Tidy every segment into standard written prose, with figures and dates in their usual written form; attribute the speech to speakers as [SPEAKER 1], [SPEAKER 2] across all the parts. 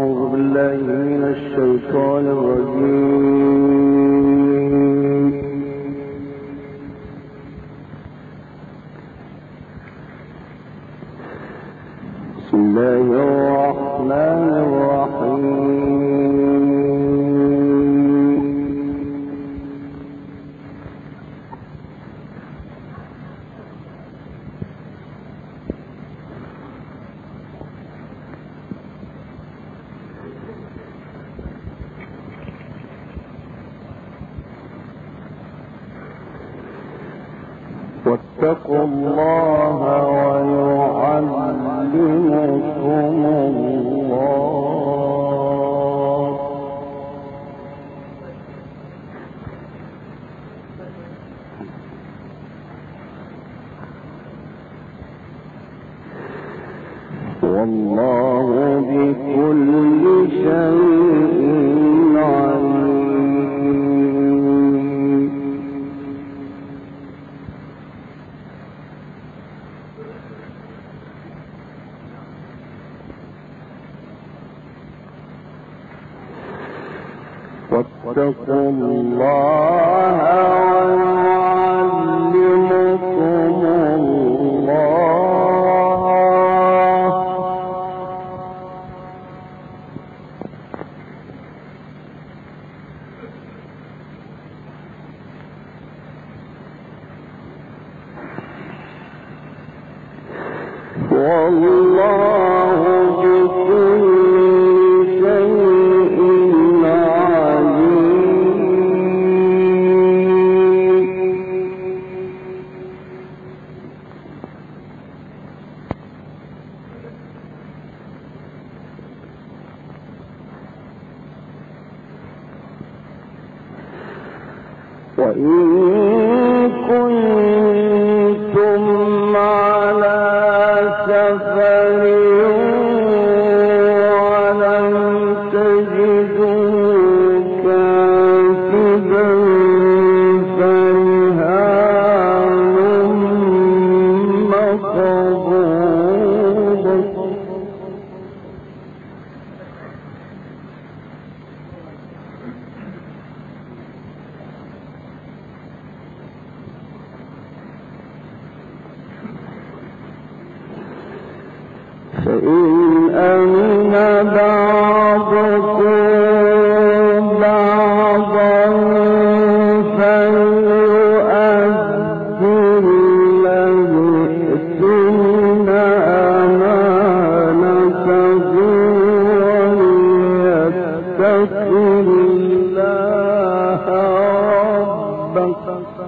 [SPEAKER 1] الشيطان الرجيم. بسم الله الرحمن الرحيم. واتقوا الله ويعلمكم الله. والله بكل شيء عليم. واتقوا الله ويعلمكم الله. والله بكل شيء وإن كنتم على سفر ولم تجدوا كاتبا فرهان مقبوضة. فإن أمن بعضكم بعضا فليؤدي الذي ائتمن أمانته وليتق الله ربه.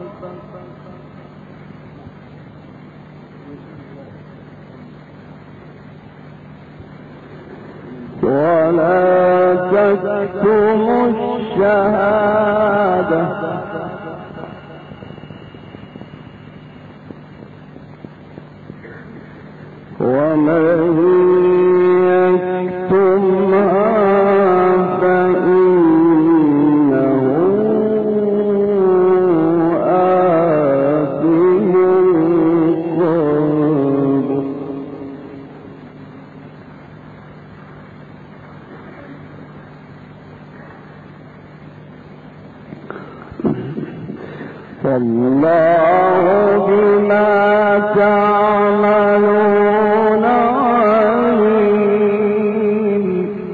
[SPEAKER 1] ولا تكتموا الشهادة ومن يكتمها فإنه آثم قلبه. والله بما تعملون عليم.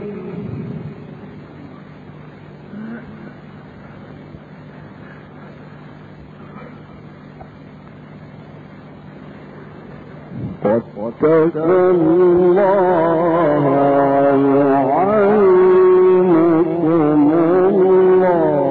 [SPEAKER 1] واتقوا الله ويعلمكم الله.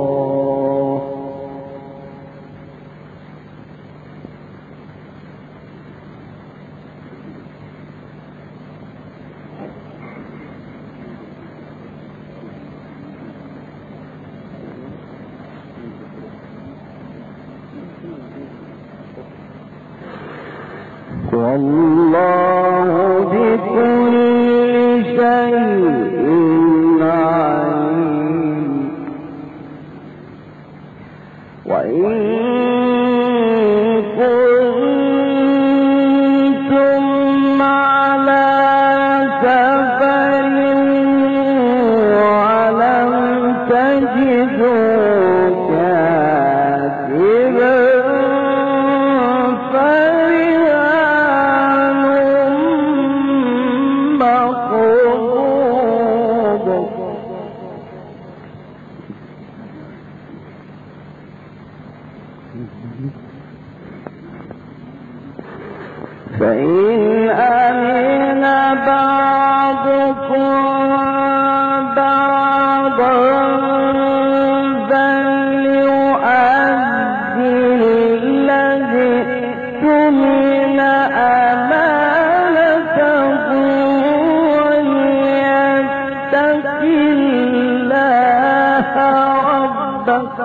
[SPEAKER 1] والله بكل شيء عليم. وإن كنتم على سفر فإن أمن بعضكم بعضا فليؤدي الذي اؤتمن أمانته وليتق الله ربه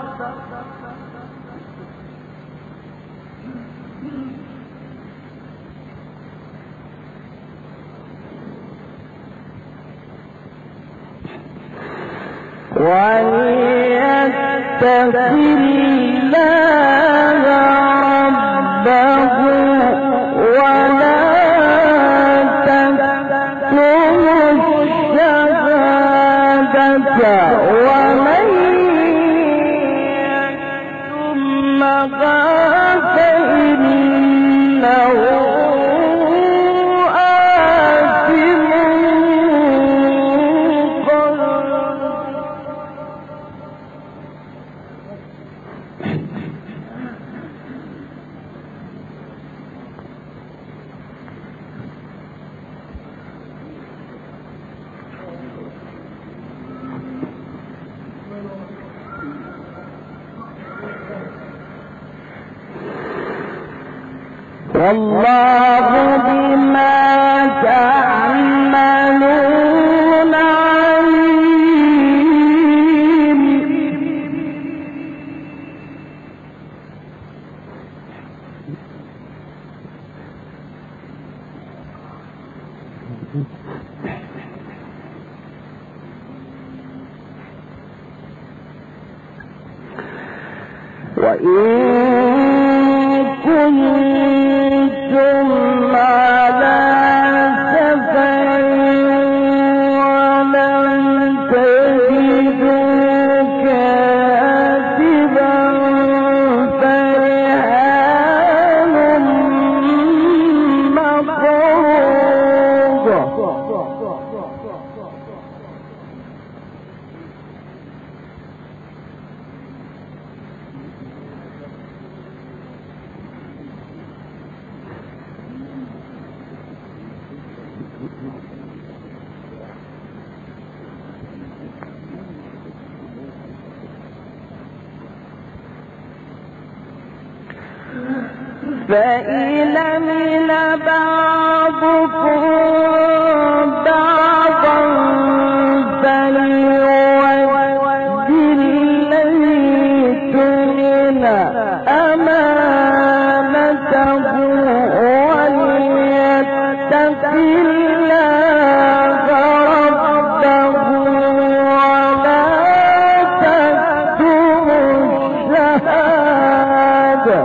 [SPEAKER 1] وليتق الله ربه ولا تكتموا الشهادة ومن يكتمها فإنه آثم والله بما تعملون عليم. وإن كنتم على سفر ولم تجدوا كاتبا فرهان مقبوض فإن من بعضكم بعضا فليؤدي الذي اؤتمن أمانته وليتق الله ربه ولا تكتموا الشهادة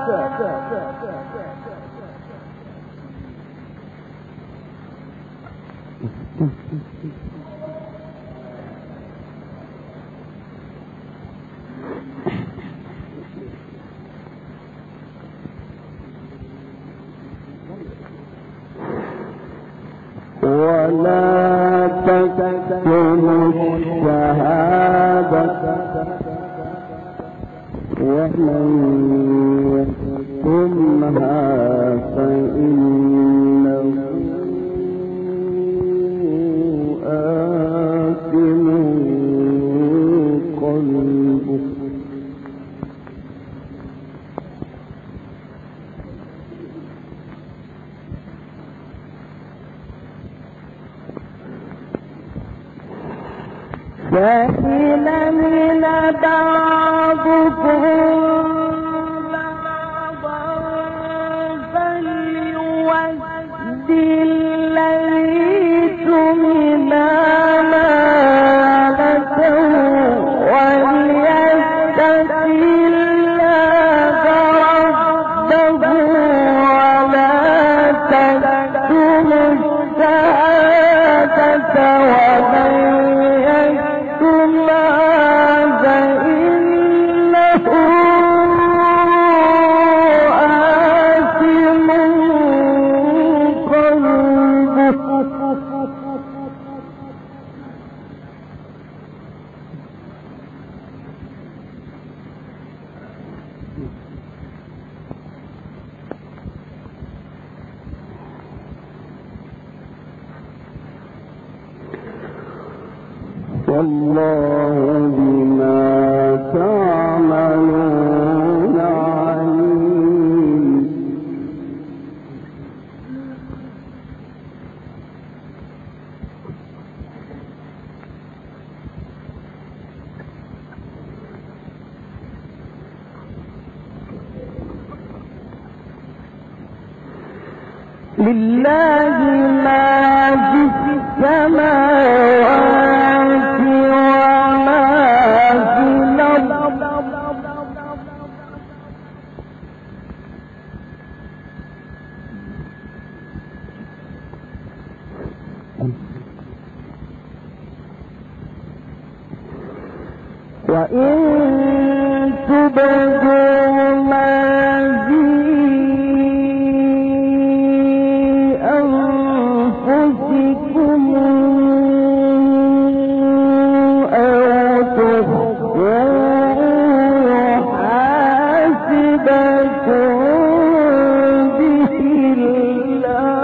[SPEAKER 1] ولا تكتموا الشهادة ومن يكتمها فإنه آثم قلبه فإن من بعضكم بعضا فليؤدي الذي اؤتمن أمانته وليتق الله ربه ولا تكتموا الشهادة ومن والله بما تعملون عليم. لله ما في السماوات وما في الأرض وإن تبدوا ما في أنفسكم أو تخفوه حاسبكم به الله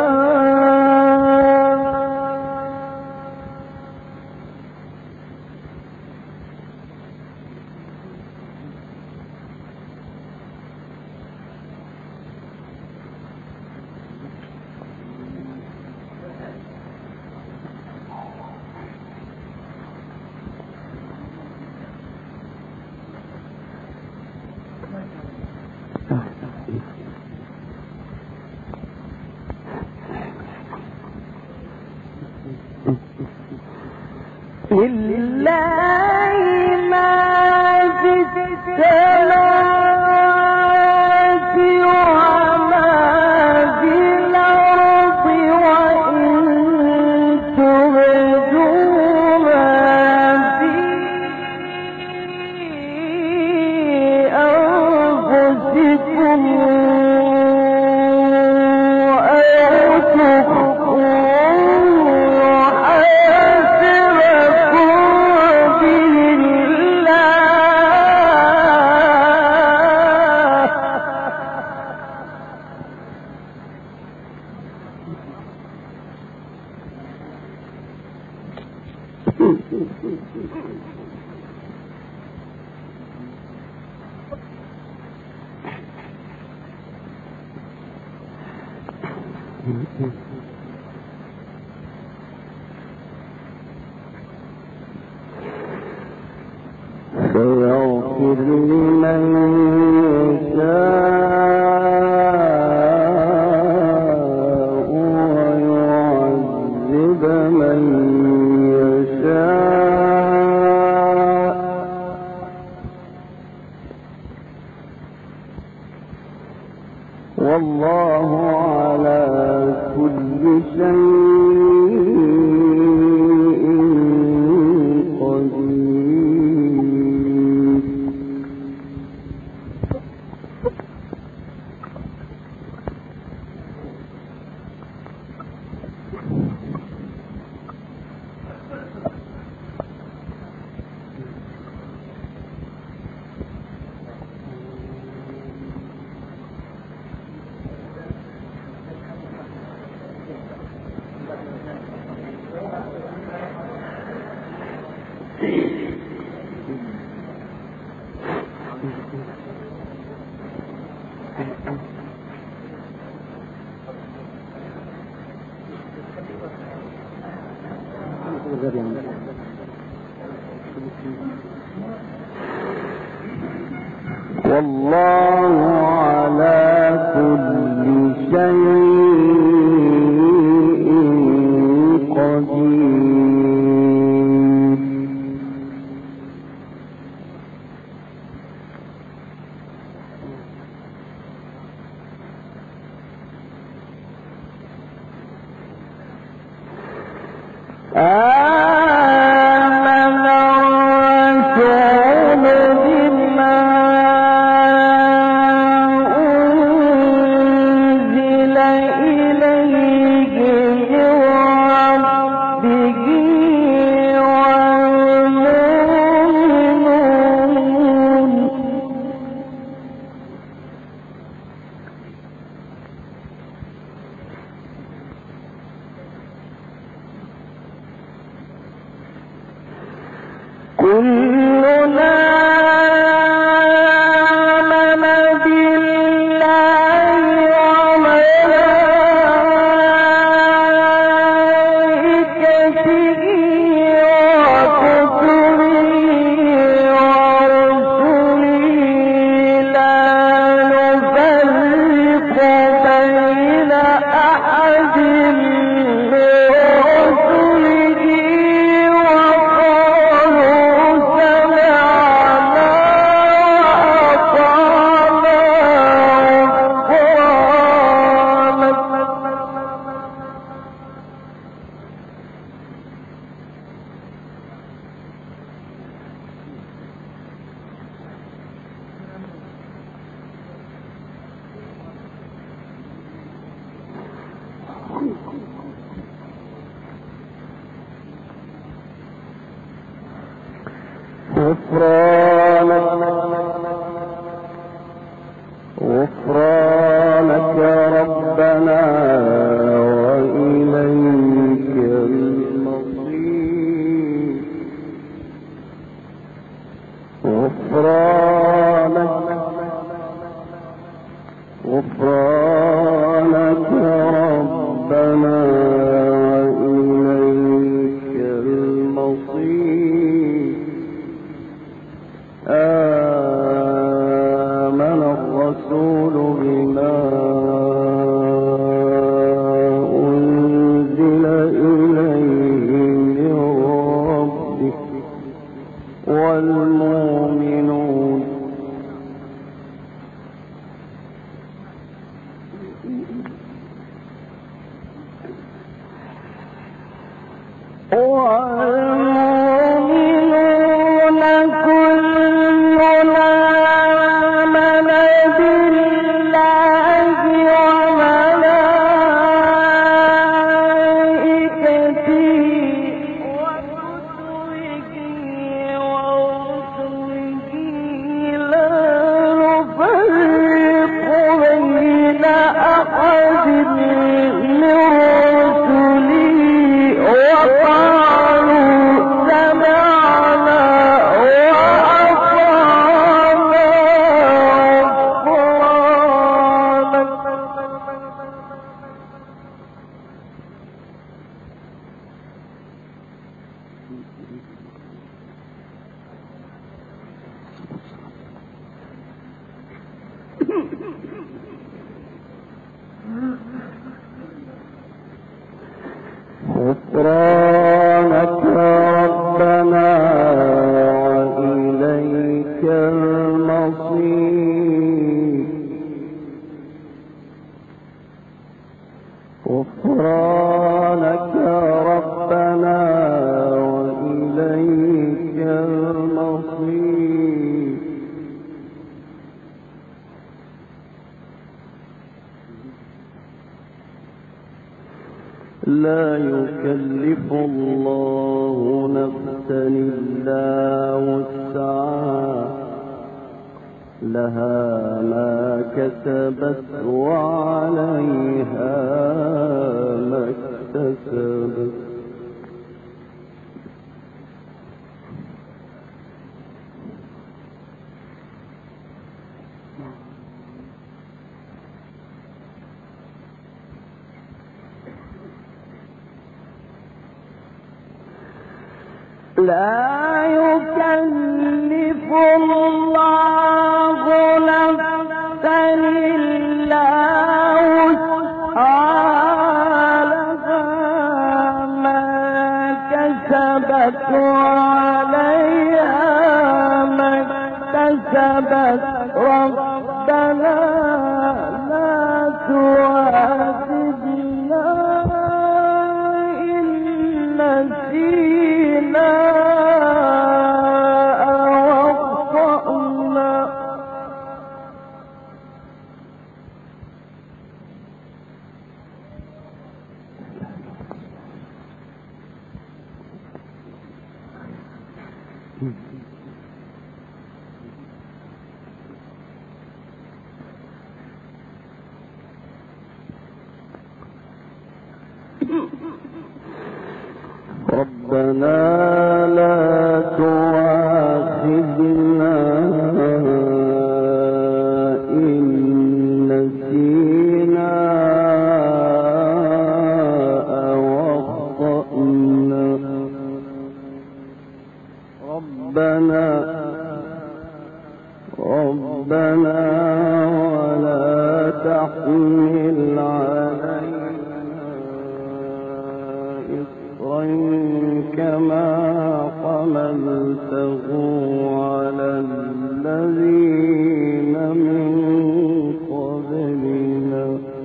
[SPEAKER 1] لله ما في السماوات وما في الأرض وإن تبدوا ما في أنفسكم أو فيغفر لمن يشاء ويعذب من يشاء والله على كل شيء قدير. والله على كل شيء قدير. آمن الرسول بما أنزل إليه من ربه والمؤمنون غفرانك ربنا وإليك المصير. غفرانك ربنا وإليك المصير. آمن الرسول بما أنزل إليه من ربه والمؤمنون غفرانك ربنا وإليك المصير. غفرانك ربنا وإليك المصير. لا يكلف الله نفسا إلا وسعها لها ما كسبت وعليها ما اكتسبت. لا يكلف الله نفسا إلا وسعها لها ما كسبت وعليها ما اكتسبت. ربنا لا تؤاخذنا إن نسينا ربنا لا تؤاخذنا كما حملته على الذين من قبلنا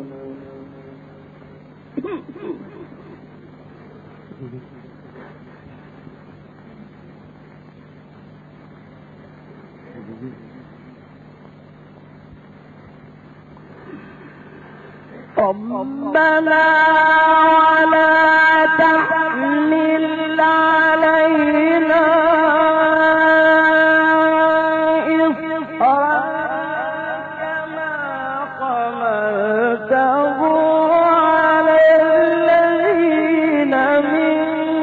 [SPEAKER 1] ربنا ولا تحمل علينا إصرا كما حملته على الذين من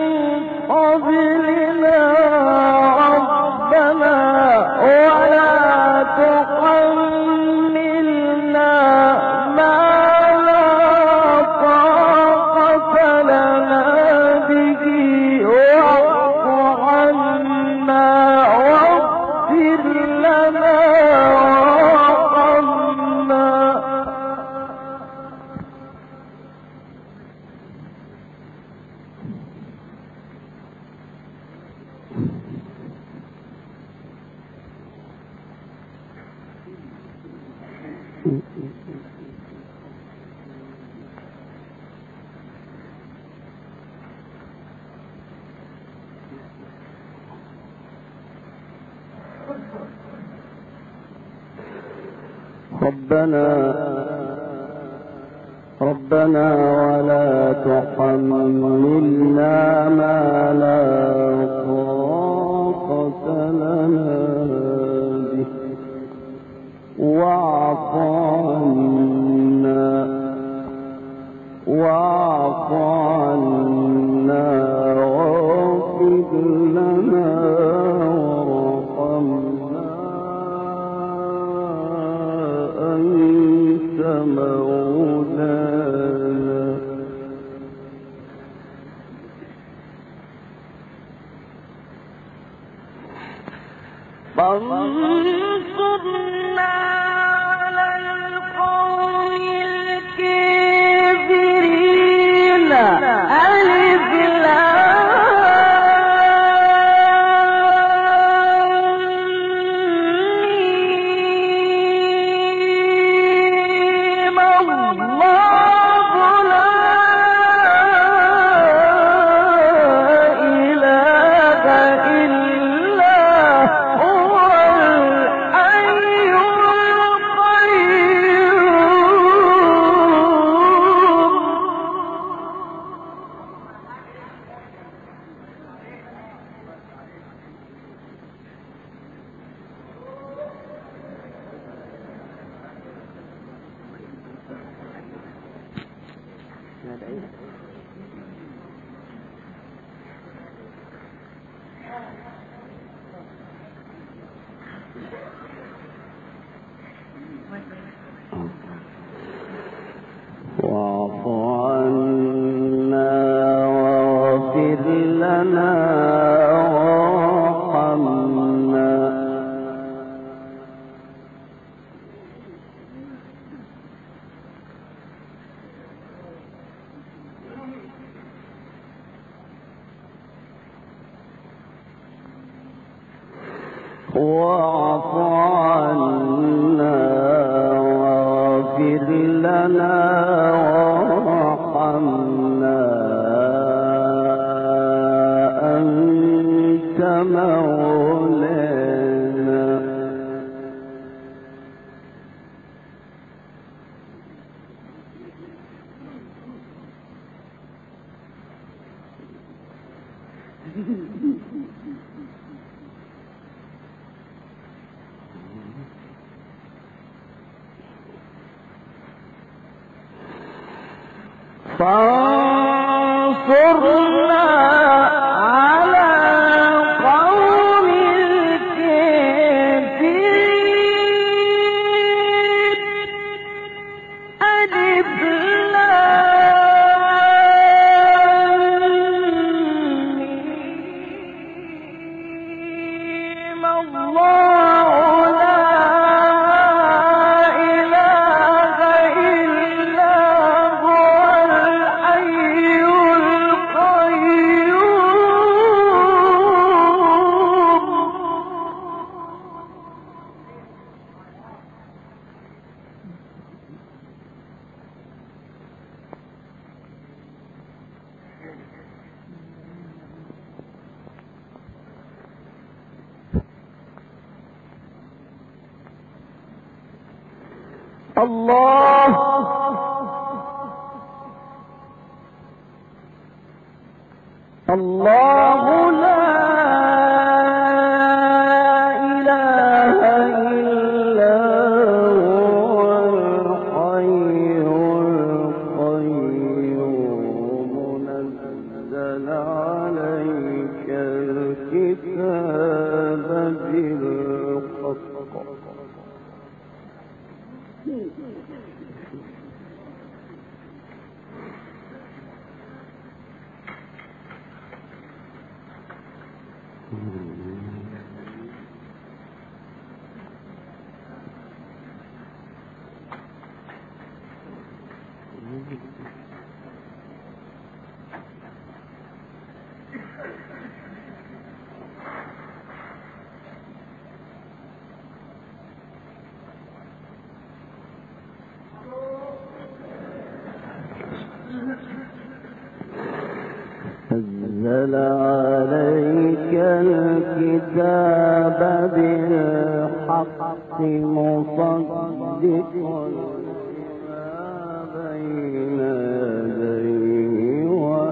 [SPEAKER 1] قبلنا ربنا ولا تحملنا ما ربنا ولا تحملنا ما لا طاقة لنا به واعف عنا واغفر لنا وارحمنا أنت مولانا فانصرنا على القوم الكافرين ألف واعف عنا واغفر لنا وارحمنا واعف عنا واغفر لنا وارحمنا أنت مولانا فانصرنا على قوم الكافرين ألف لام الله لا إله إلا هو الحي القيوم الله الله لا إله إلا هو الحي القيوم نزل عليك الكتاب بالحق نزل عليك الكتاب بالحق مصدقا لما بين يديه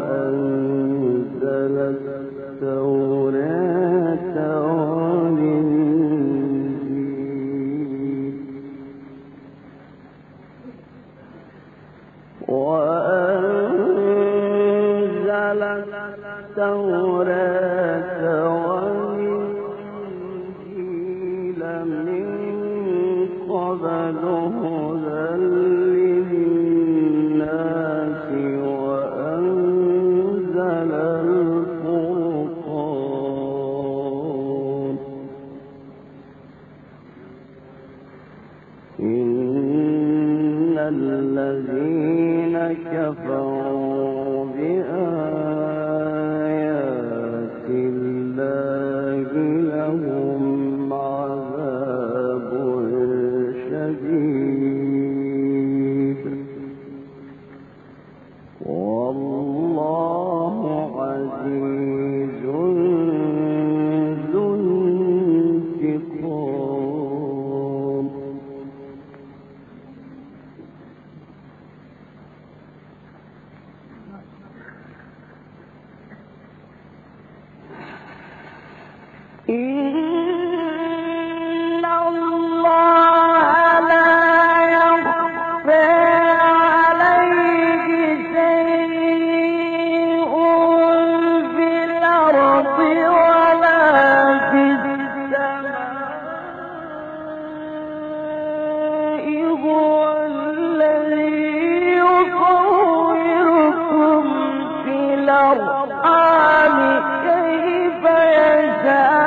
[SPEAKER 1] وأنزل التوراة والإنجيل التوراة والإنجيل من قبل هدى للناس وأنزل الفرقان إن الذين كفروا بآيات الله لهم عذاب شديد والله عزيز ذو انتقام إن الله لا يخفى عليه شيء في الأرض ولا في السماء هو الذي يصوركم في الأرحام كيف يشاء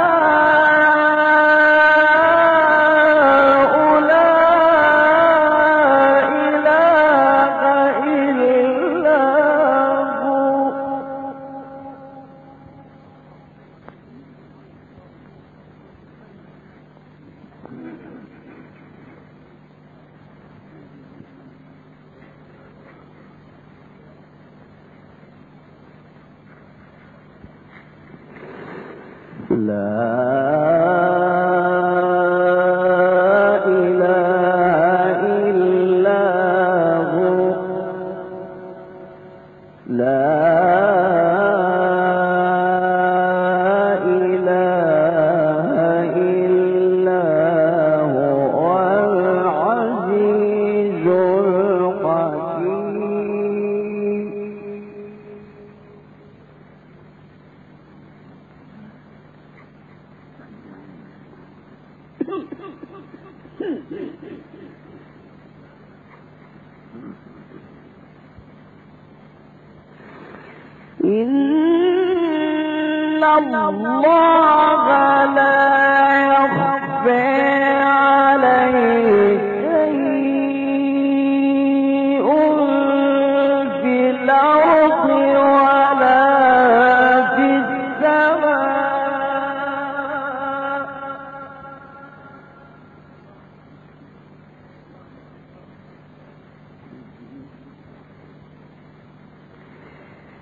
[SPEAKER 1] إن الله لا يخفى عليه شيء في الأرض ولا في السماء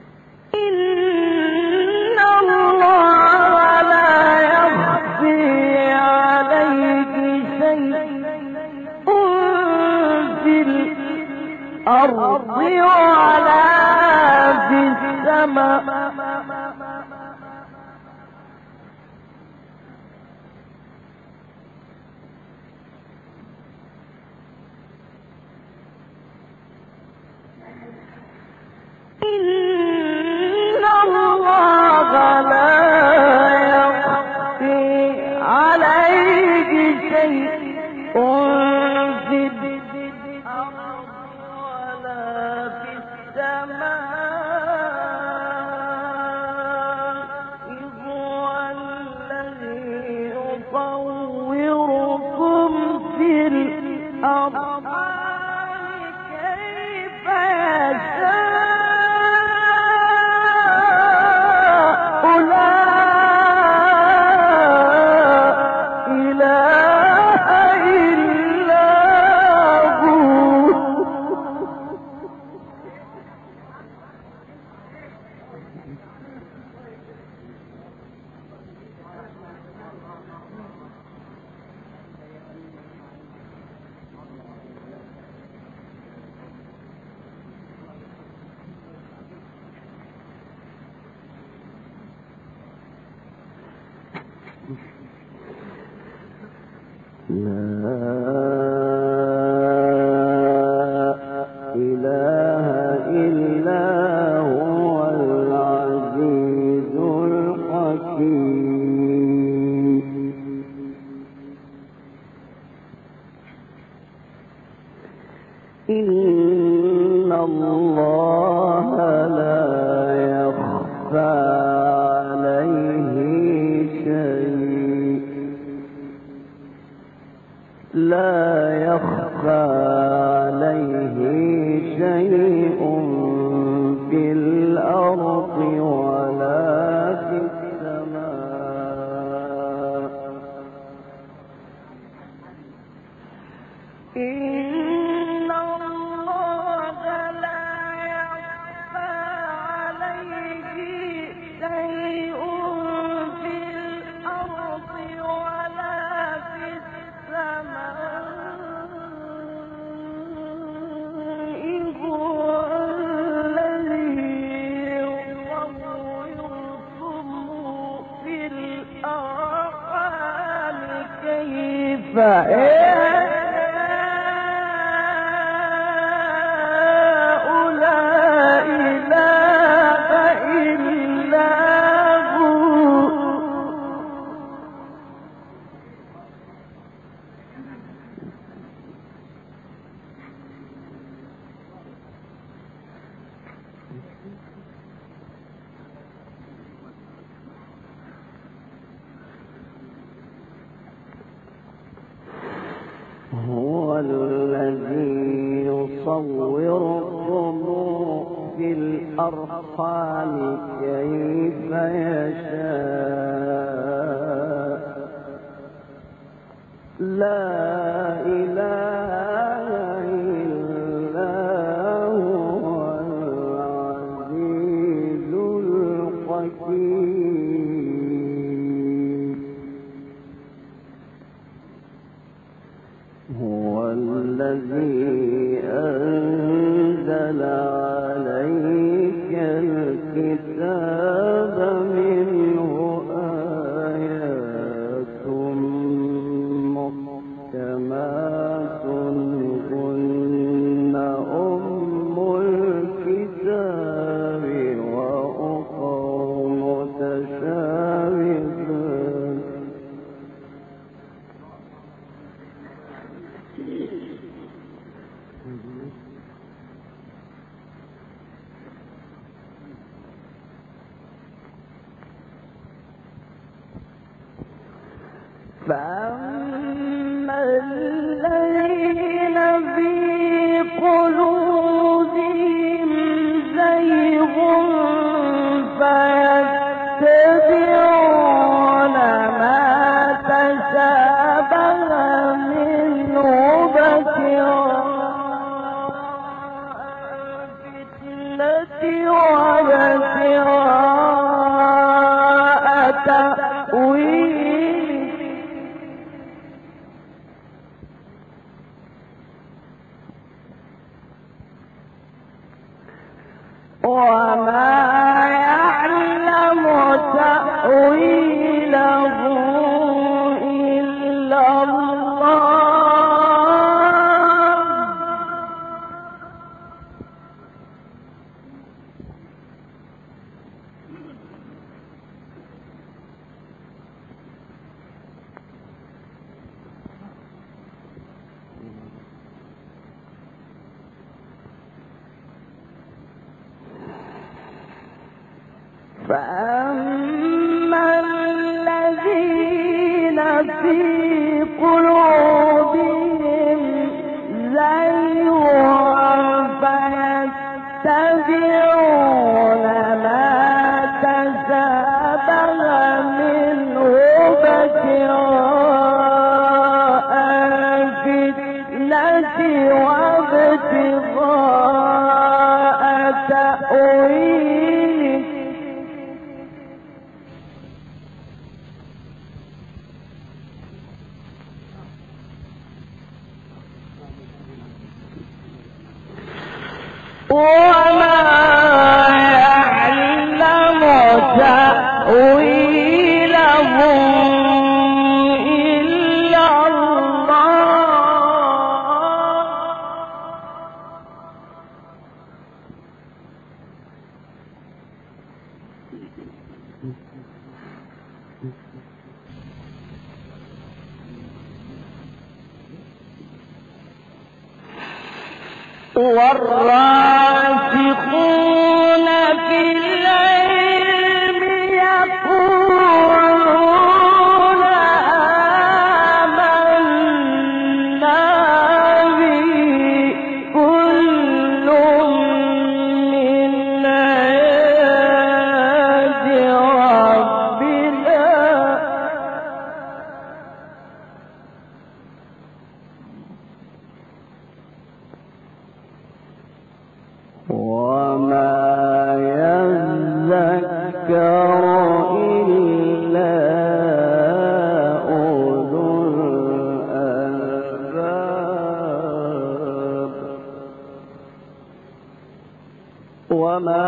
[SPEAKER 1] إن الله لا يخفى السماء إن الله لا يخفي عليه شيء في الأرض ولا في السماء هو الذي يصوركم في الأرض كيف يشاء إن الله لا يخفى عليه شيء في الأرض ولا في السماء إن الله لا يخفى عليه شيء في الأرض ولا في السماء هو الذي يصوركم في الأرحام كيف هو الذي يصوركم في الأرحام كيف يشاء لا إله إلا هو العزيز الحكيم هو الذي أنزل عليك الكتاب منه آيات محكمات هن أم الكتاب وأخر متشابهات فأما الذين في قلوبهم زيغ فيتبعون ما تشابه منه ابتغاء الفتنة وابتغاء تأويله وما تأويله إلا الله فأما الذين في قلوبهم زيغ فيتبعون ما تشابه منه ابتغاء الفتنة وابتغاء تأويله وما يعلم تأويله إلا الله والراسخون في العلم يقولون آمنا به كل من عند ربنا وما يذكر إلا أولو الألباب وما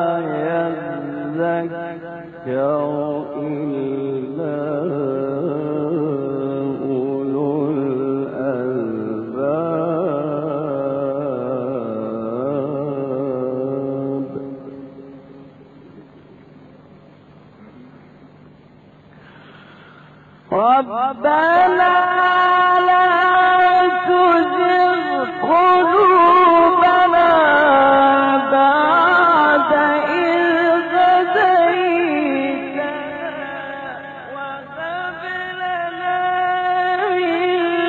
[SPEAKER 1] يذكر إلا أولو الألباب ربنا لا تزغ قلوبنا بعد إذ هديتنا وهب لنا من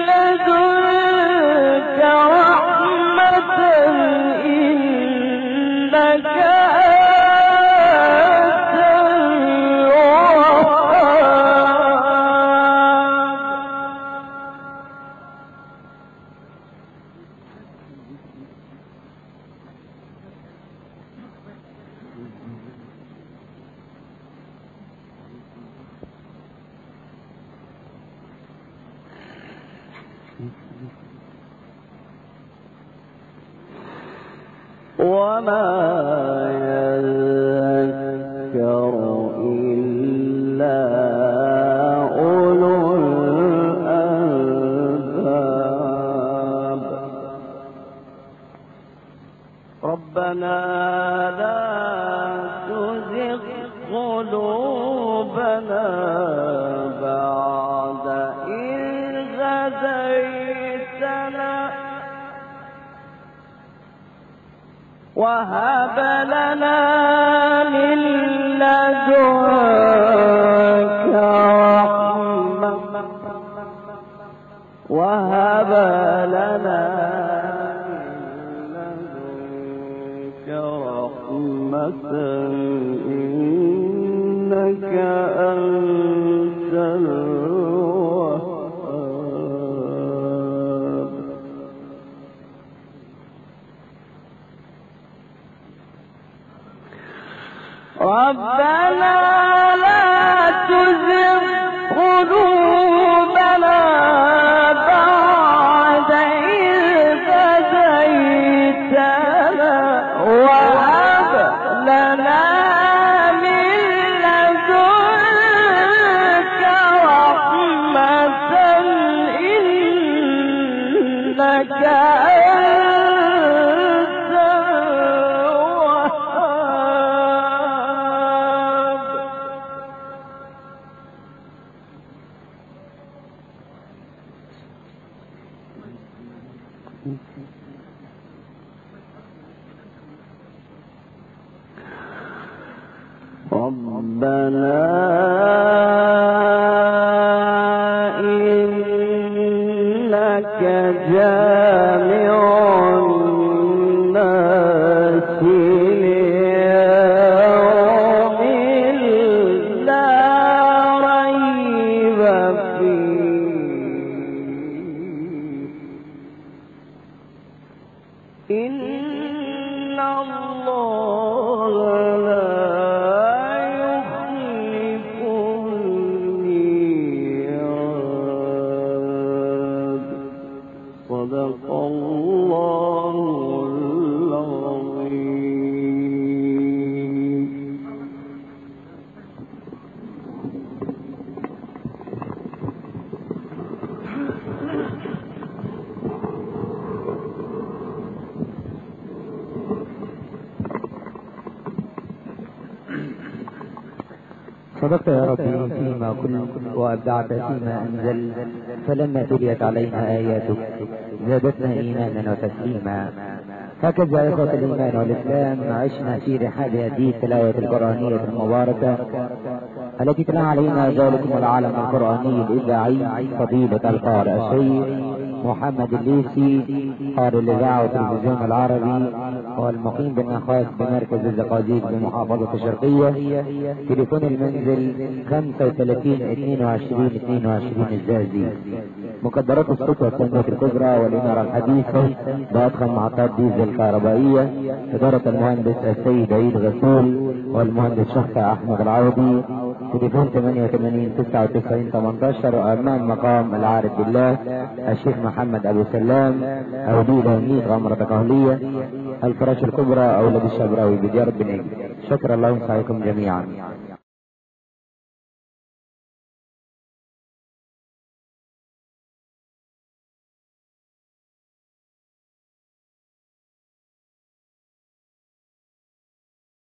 [SPEAKER 1] لدنك رحمة إنك وما يذكر إلا أولو الألباب ربنا لا تزغ قلوبنا بعد إذ هديتنا وهب لنا من لدنك رحمة وهب لنا من لدنك رحمة إنك أنت الوهاب ربنا لا تزغ قلوبنا بعد إذ هديتنا وهب لنا من لدنك ربنا إنك جامع الناس ليوم لا ريب فيه إن الله لا يخلف الميعاد. صدق الله العظيم.
[SPEAKER 2] صدقت يا ربي فيما قلت وأبدعت فيما أنزل، فلما تليت علينا آياتك زادتنا إيمانا وتسليما. هكذا يا إخوة الإيمان والإسلام عشنا في رحاب هذه التلاوة القرآنية المباركة التي تلا علينا ذلكم العالم القرآني الإذاعي فضيلة القارئ الشيخ محمد الليثي، قارئ الإذاعة والتلفزيون العربي والمقيم بالنخاس بمركز الزقازيق بمحافظة الشرقية. تليفون المنزل 35-22-22 الزقازيق. مقدرات الصوت والتنبيه الكبرى والإنارة الحديثة بأضخم محطات ديزل كهربائية. إدارة المهندس السيد عيد غسول والمهندس شخص أحمد العوضي. تليفون 88-99-18 أمام مقام العارف بالله الشيخ محمد أبو سلام أو ديلة ميت غمرة كهلية الفراش الكبرى أولاد الشبراوي بديار بن. شكرا الله وسعيكم جميعا.